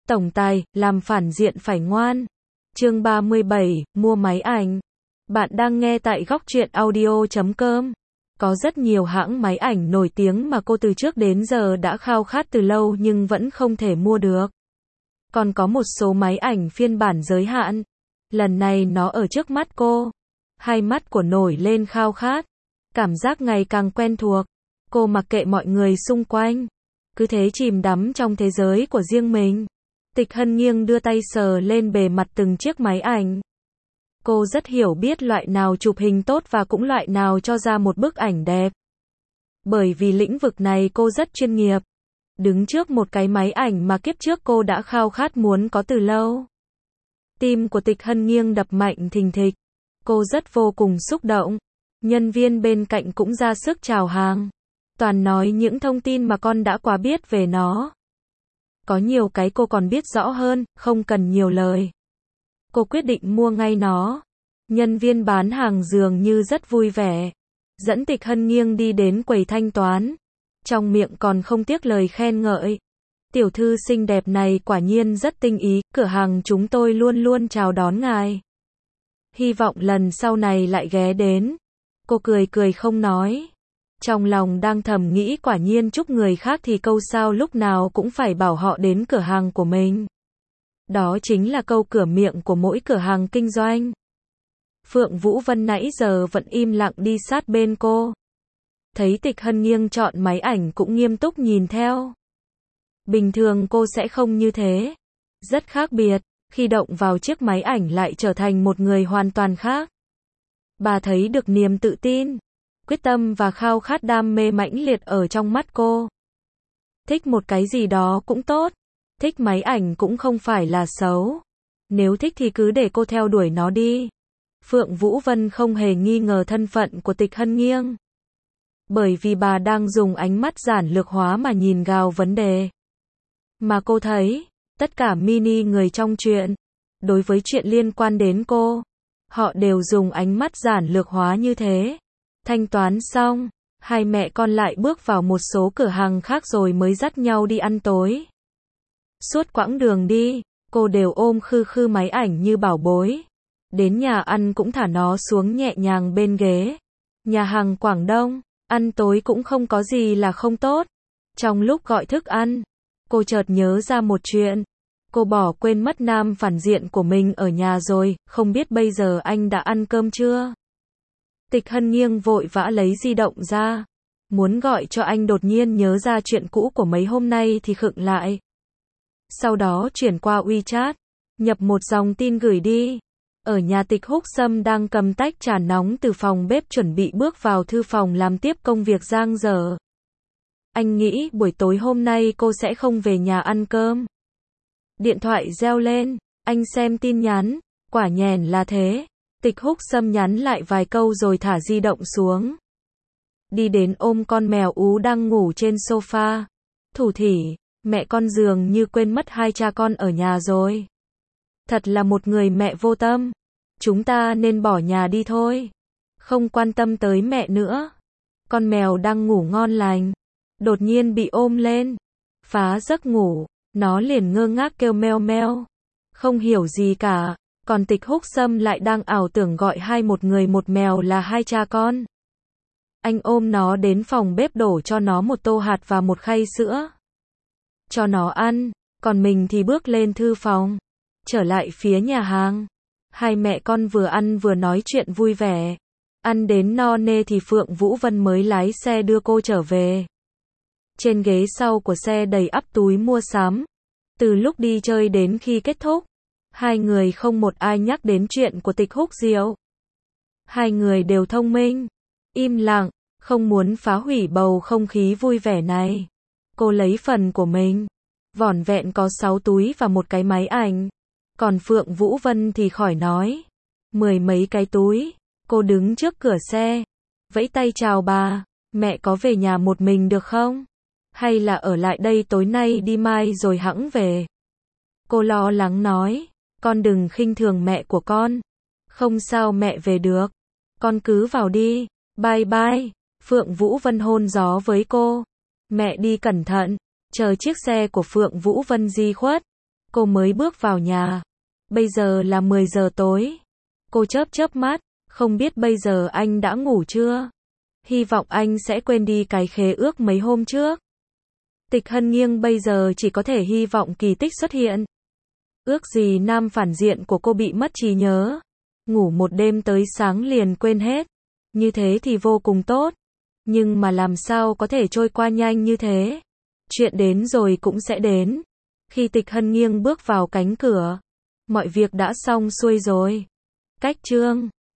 Tổng tài, làm phản diện phải ngoan. Chương 37, mua máy ảnh. Bạn đang nghe tại góc truyện audio.com. Có rất nhiều hãng máy ảnh nổi tiếng mà cô từ trước đến giờ đã khao khát từ lâu nhưng vẫn không thể mua được. Còn có một số máy ảnh phiên bản giới hạn. Lần này nó ở trước mắt cô. Hai mắt của nổi lên khao khát. Cảm giác ngày càng quen thuộc. Cô mặc kệ mọi người xung quanh. Cứ thế chìm đắm trong thế giới của riêng mình. Tịch Hân nghiêng đưa tay sờ lên bề mặt từng chiếc máy ảnh. Cô rất hiểu biết loại nào chụp hình tốt và cũng loại nào cho ra một bức ảnh đẹp. Bởi vì lĩnh vực này cô rất chuyên nghiệp. Đứng trước một cái máy ảnh mà kiếp trước cô đã khao khát muốn có từ lâu. Tim của Tịch Hân nghiêng đập mạnh thình thịch. Cô rất vô cùng xúc động. Nhân viên bên cạnh cũng ra sức chào hàng. Toàn nói những thông tin mà con đã quá biết về nó. Có nhiều cái cô còn biết rõ hơn, không cần nhiều lời. Cô quyết định mua ngay nó. Nhân viên bán hàng dường như rất vui vẻ. Dẫn Tịch Hân nghiêng đi đến quầy thanh toán. Trong miệng còn không tiếc lời khen ngợi. Tiểu thư xinh đẹp này quả nhiên rất tinh ý, cửa hàng chúng tôi luôn luôn chào đón ngài. Hy vọng lần sau này lại ghé đến. Cô cười cười không nói. Trong lòng đang thầm nghĩ quả nhiên chúc người khác thì câu sao lúc nào cũng phải bảo họ đến cửa hàng của mình. Đó chính là câu cửa miệng của mỗi cửa hàng kinh doanh. Phượng Vũ Vân nãy giờ vẫn im lặng đi sát bên cô. Thấy Tịch Hân nghiêng chọn máy ảnh cũng nghiêm túc nhìn theo. Bình thường cô sẽ không như thế. Rất khác biệt, khi động vào chiếc máy ảnh lại trở thành một người hoàn toàn khác. Bà thấy được niềm tự tin, quyết tâm và khao khát đam mê mãnh liệt ở trong mắt cô. Thích một cái gì đó cũng tốt. Thích máy ảnh cũng không phải là xấu. Nếu thích thì cứ để cô theo đuổi nó đi. Phượng Vũ Vân không hề nghi ngờ thân phận của Tịch Hân nghiêng. Bởi vì bà đang dùng ánh mắt giản lược hóa mà nhìn gào vấn đề. Mà cô thấy, tất cả mini người trong chuyện, đối với chuyện liên quan đến cô, họ đều dùng ánh mắt giản lược hóa như thế. Thanh toán xong, hai mẹ con lại bước vào một số cửa hàng khác rồi mới dắt nhau đi ăn tối. Suốt quãng đường đi, cô đều ôm khư khư máy ảnh như bảo bối. Đến nhà ăn cũng thả nó xuống nhẹ nhàng bên ghế. Nhà hàng Quảng Đông, ăn tối cũng không có gì là không tốt. Trong lúc gọi thức ăn, cô chợt nhớ ra một chuyện. Cô bỏ quên mất nam phản diện của mình ở nhà rồi, không biết bây giờ anh đã ăn cơm chưa? Tịch Hân nghiêng vội vã lấy di động ra. Muốn gọi cho anh, đột nhiên nhớ ra chuyện cũ của mấy hôm nay thì khựng lại. Sau đó chuyển qua WeChat, nhập một dòng tin gửi đi. Ở nhà Tịch Húc Sâm đang cầm tách trà nóng từ phòng bếp chuẩn bị bước vào thư phòng làm tiếp công việc dang dở. Anh nghĩ buổi tối hôm nay cô sẽ không về nhà ăn cơm. Điện thoại reo lên, anh xem tin nhắn, quả nhèn là thế. Tịch Húc Sâm nhắn lại vài câu rồi thả di động xuống. Đi đến ôm con mèo ú đang ngủ trên sofa. Thủ thỉ, mẹ con dường như quên mất hai cha con ở nhà rồi. Thật là một người mẹ vô tâm. Chúng ta nên bỏ nhà đi thôi. Không quan tâm tới mẹ nữa. Con mèo đang ngủ ngon lành. Đột nhiên bị ôm lên. Phá giấc ngủ. Nó liền ngơ ngác kêu meo meo. Không hiểu gì cả. Còn Tịch Húc Sâm lại đang ảo tưởng gọi hai một người một mèo là hai cha con. Anh ôm nó đến phòng bếp đổ cho nó một tô hạt và một khay sữa. Cho nó ăn. Còn mình thì bước lên thư phòng. Trở lại phía nhà hàng. Hai mẹ con vừa ăn vừa nói chuyện vui vẻ. Ăn đến no nê thì Phượng Vũ Vân mới lái xe đưa cô trở về. Trên ghế sau của xe đầy ắp túi mua sắm. Từ lúc đi chơi đến khi kết thúc, hai người không một ai nhắc đến chuyện của Tịch Húc Diệu. Hai người đều thông minh, im lặng, không muốn phá hủy bầu không khí vui vẻ này. Cô lấy phần của mình, vỏn vẹn có 6 túi và một cái máy ảnh. Còn Phượng Vũ Vân thì khỏi nói. 10 mấy cái túi. Cô đứng trước cửa xe, vẫy tay chào bà. Mẹ có về nhà một mình được không? Hay là ở lại đây tối nay đi mai rồi hẵng về? Cô lo lắng nói. Con đừng khinh thường mẹ của con. Không sao mẹ về được. Con cứ vào đi. Bye bye. Phượng Vũ Vân hôn gió với cô. Mẹ đi cẩn thận. Chờ chiếc xe của Phượng Vũ Vân di khuất. Cô mới bước vào nhà. Bây giờ là 10 giờ tối. Cô chớp mắt, không biết bây giờ anh đã ngủ chưa? Hy vọng anh sẽ quên đi cái khế ước mấy hôm trước. Tịch Hân Nghiêng bây giờ chỉ có thể hy vọng kỳ tích xuất hiện. Ước gì nam phản diện của cô bị mất trí nhớ. Ngủ một đêm tới sáng liền quên hết. Như thế thì vô cùng tốt. Nhưng mà làm sao có thể trôi qua nhanh như thế? Chuyện đến rồi cũng sẽ đến. Khi Tịch Hân Nghiêng bước vào cánh cửa, mọi việc đã xong xuôi rồi. Cách chương